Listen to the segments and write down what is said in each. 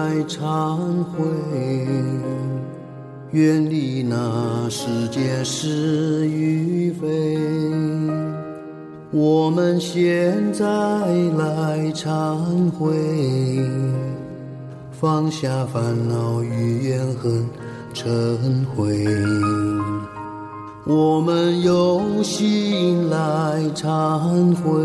忏悔，远离那世界是与非。我们现在来忏悔，放下烦恼与怨恨尘灰。我们用心来忏悔，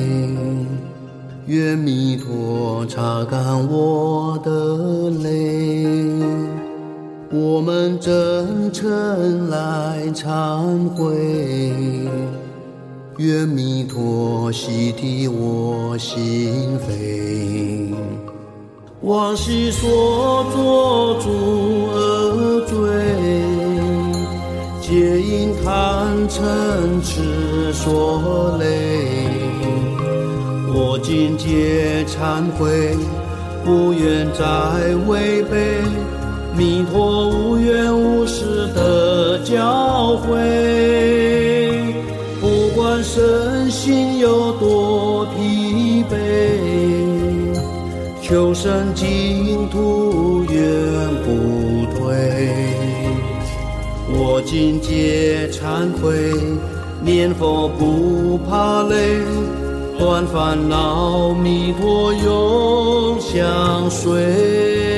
愿弥陀擦干我的泪。我们真诚来忏悔，愿弥陀洗涤我心扉。往昔所作诸恶罪，皆因贪嗔痴所累。我今皆忏悔，不愿再违背弥陀无缘无实的教诲。不管身心有多疲惫，求生净土永不退。我今皆忏悔，念佛不怕累，断烦恼弥陀永相随。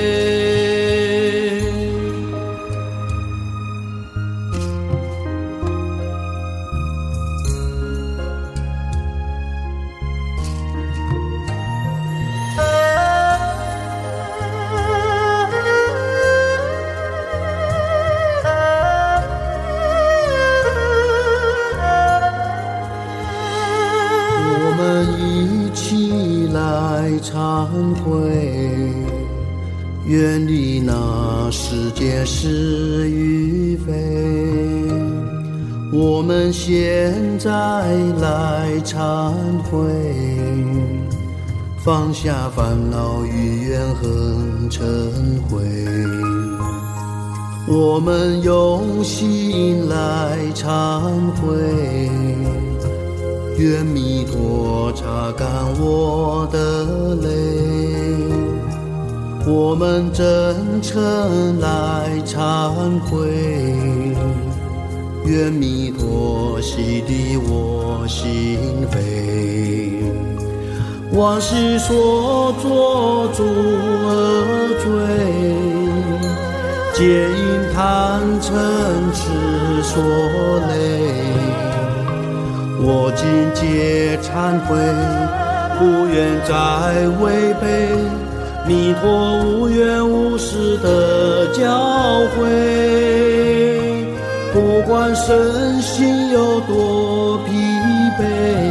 忏悔，远离那世界是与非。我们现在来忏悔，放下烦恼与怨恨尘灰。我们用心来忏悔，愿弥陀擦干我的泪。我们真诚来忏悔，愿弥陀洗涤我心扉。往昔所作诸恶罪，皆因贪嗔痴所累。我今皆忏悔，不愿再违背弥陀无缘无实的教诲。不管身心有多疲惫，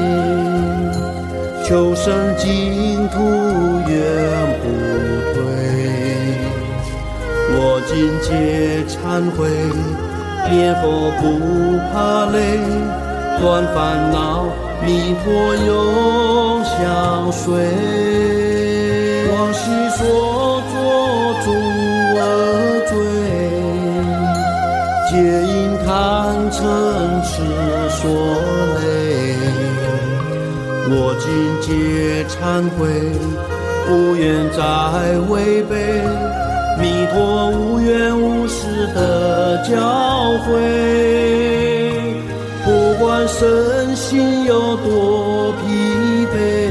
求生净土永不退。我今皆忏悔，念佛不怕累，断烦恼弥陀永相随。往昔所作诸恶罪，皆因贪嗔痴所累。我今皆忏悔，不愿再违背弥陀无缘无实的教诲。不管身心有多疲惫，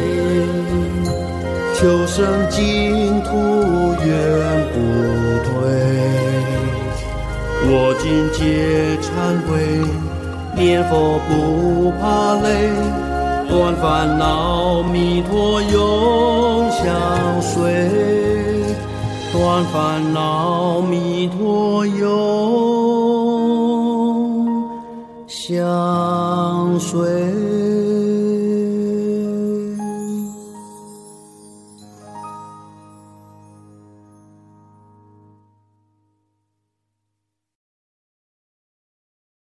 求生净土永不退。我今皆忏悔，念佛不怕累，断烦恼弥陀永相随。断烦恼弥陀永相随。